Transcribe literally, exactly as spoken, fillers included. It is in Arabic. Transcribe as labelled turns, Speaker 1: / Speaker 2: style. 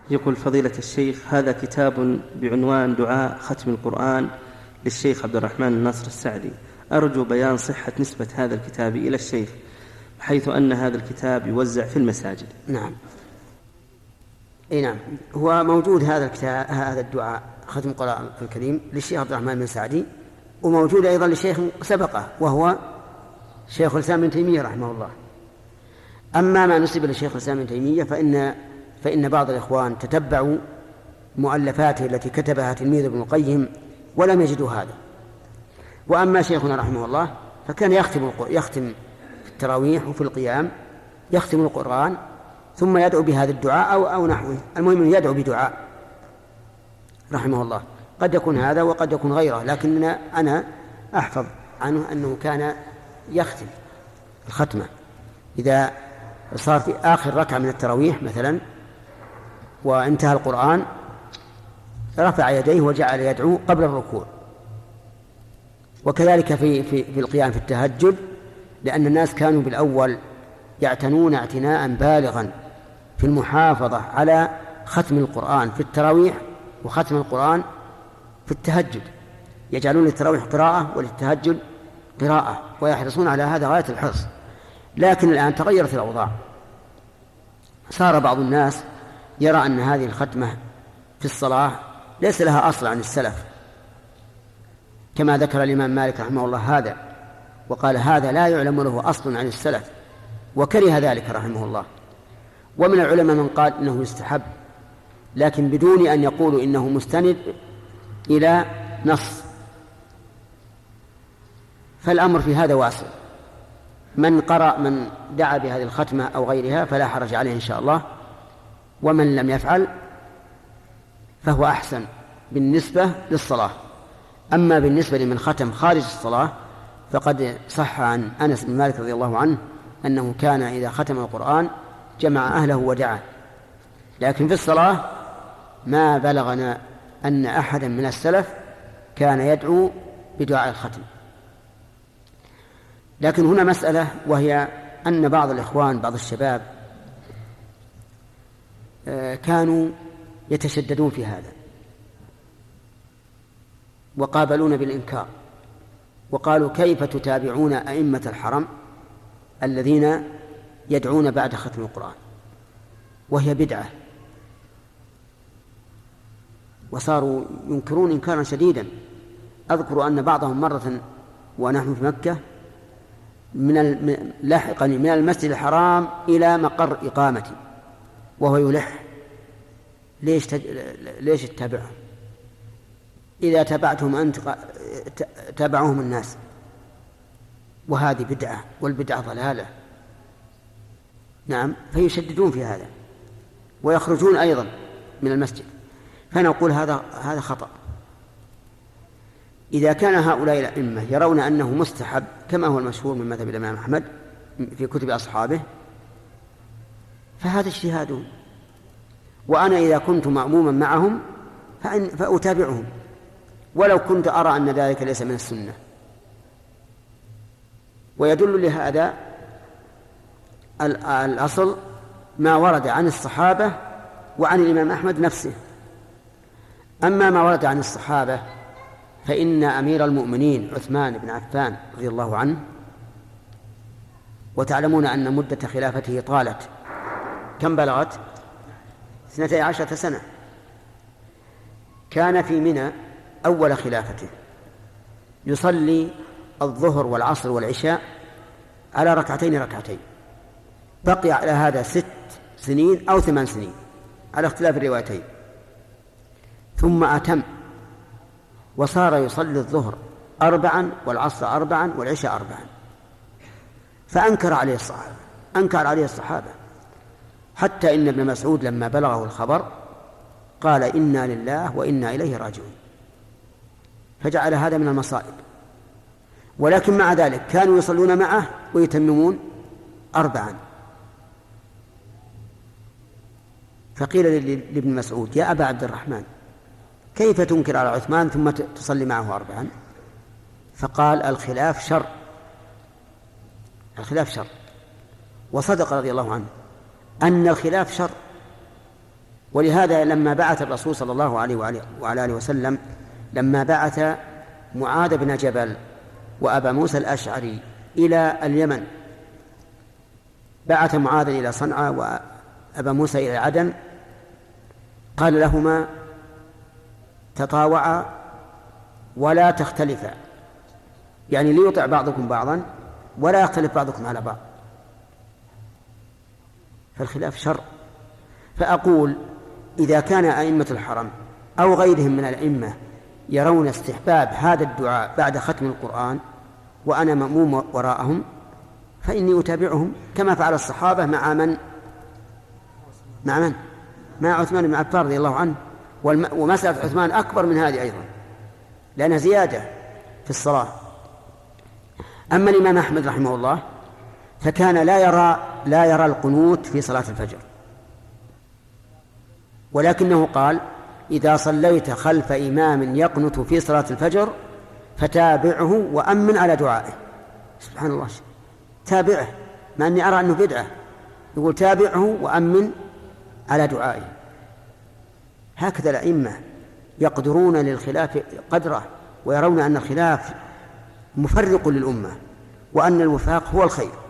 Speaker 1: يقول فضيلة الشيخ هذا كتاب بعنوان دعاء ختم القرآن للشيخ عبد الرحمن الناصر السعدي، أرجو بيان صحة نسبة هذا الكتاب إلى الشيخ، حيث أن هذا الكتاب يوزع في المساجد.
Speaker 2: نعم اي نعم، هو موجود هذا الكتاب، هذا الدعاء ختم القرآن الكريم للشيخ عبد الرحمن بن سعدي، وموجود أيضا للشيخ سبقه وهو شيخ الإسلام ابن تيمية رحمه الله. أما ما نسب للشيخ الإسلام ابن تيمية فإن فإن بعض الإخوان تتبعوا مؤلفاته التي كتبها تلميذ ابن القيم ولم يجدوا هذا. وأما شيخنا رحمه الله فكان يختم يختم في التراويح وفي القيام يختم القرآن ثم يدعو بهذا الدعاء أو أو نحوه، المهم يدعو بدعاء رحمه الله. قد يكون هذا وقد يكون غيره، لكن أنا أحفظ عنه أنه كان يختم الختمة إذا صار في آخر ركعة من التراويح مثلا وانتهى القرآن رفع يديه وجعل يدعو قبل الركوع. وكذلك في, في, في القيام في التهجد، لأن الناس كانوا بالأول يعتنون اعتناء بالغا في المحافظة على ختم القرآن في التراويح وختم القرآن في التهجد، يجعلون للتراويح قراءة وللتهجد قراءة ويحرصون على هذا غاية الحرص. لكن الآن تغيرت الأوضاع، صار بعض الناس يرى أن هذه الختمة في الصلاة ليس لها أصل عن السلف، كما ذكر الإمام مالك رحمه الله هذا، وقال هذا لا يعلم له أصل عن السلف، وكره ذلك رحمه الله. ومن العلماء من قال إنه يستحب، لكن بدون أن يقولوا إنه مستند إلى نص، فالأمر في هذا واسع. من قرأ من دعا بهذه الختمة أو غيرها فلا حرج عليه إن شاء الله، ومن لم يفعل فهو أحسن بالنسبة للصلاة. أما بالنسبة لمن ختم خارج الصلاة فقد صح عن أنس بن مالك رضي الله عنه أنه كان إذا ختم القرآن جمع أهله ودعا، لكن في الصلاة ما بلغنا أن أحدا من السلف كان يدعو بدعاء الختم. لكن هنا مسألة، وهي أن بعض الإخوان بعض الشباب كانوا يتشددون في هذا وقابلون بالإنكار، وقالوا كيف تتابعون أئمة الحرم الذين يدعون بعد ختم القرآن، وهي بدعة. وصاروا ينكرون إنكارا شديدا. أذكر أن بعضهم مرة ونحن في مكة من لاحقا من المسجد الحرام إلى مقر إقامتي وهو يلح، ليش تج... ليش تتابعهم؟ إذا تابعتهم أنت تابعهم الناس، وهذه بدعة، والبدعة ضلالة. نعم، فيشددون في هذا ويخرجون أيضا من المسجد. فنقول هذا هذا خطأ. إذا كان هؤلاء الأئمة يرون أنه مستحب كما هو المشهور من مذهب الإمام أحمد في كتب أصحابه فهذا اجتهادهم، وأنا إذا كنت مأموما معهم فإن فأتابعهم ولو كنت أرى أن ذلك ليس من السنة. ويدل لهذا الأصل ما ورد عن الصحابة وعن الإمام أحمد نفسه. أما ما ورد عن الصحابة فإن أمير المؤمنين عثمان بن عفان رضي الله عنه، وتعلمون أن مدة خلافته طالت، كم بلغت؟ اثنتي عشرة سنة. كان في منى أول خلافته يصلي الظهر والعصر والعشاء على ركعتين ركعتين، بقي على هذا ست سنين أو ثمان سنين على اختلاف الروايتين، ثم أتم وصار يصلي الظهر أربعا والعصر أربعا والعشاء أربعا، فأنكر عليه الصحابة أنكر عليه الصحابة حتى إن ابن مسعود لما بلغه الخبر قال إنا لله وإنا إليه راجعون، فجعل هذا من المصائب. ولكن مع ذلك كانوا يصلون معه ويتممون أربعا. فقيل لابن مسعود يا أبا عبد الرحمن كيف تنكر على عثمان ثم تصلي معه أربعا؟ فقال الخلاف شر، الخلاف شر. وصدق رضي الله عنه أن الخلاف شر، ولهذا لما بعث الرسول صلى الله عليه وعلى آله وسلم لما بعث معاذ بن جبل وأبا موسى الأشعري إلى اليمن، بعث معاذ إلى صنعاء وأبا موسى إلى عدن، قال لهما تطاوعا ولا تختلفا، يعني ليطع بعضكم بعضا ولا يختلف بعضكم على بعض، فالخلاف شر. فأقول إذا كان أئمة الحرم أو غيرهم من الأئمة يرون استحباب هذا الدعاء بعد ختم القرآن وأنا مأموم وراءهم، فإني أتابعهم كما فعل الصحابة مع من مع من مع عثمان بن عفان رضي الله عنه. ومسألة عثمان أكبر من هذه أيضا لأنها زيادة في الصلاة. أما الإمام أحمد رحمه الله فكان لا يرى لا يرى القنوت في صلاة الفجر، ولكنه قال إذا صليت خلف إمام يقنت في صلاة الفجر فتابعه وأمن على دعائه. سبحان الله، تابعه، مع أني أرى أنه بدعة، يقول تابعه وأمن على دعائه. هكذا الأئمة يقدرون للخلاف قدره، ويرون أن الخلاف مفرق للأمة وأن الوفاق هو الخير.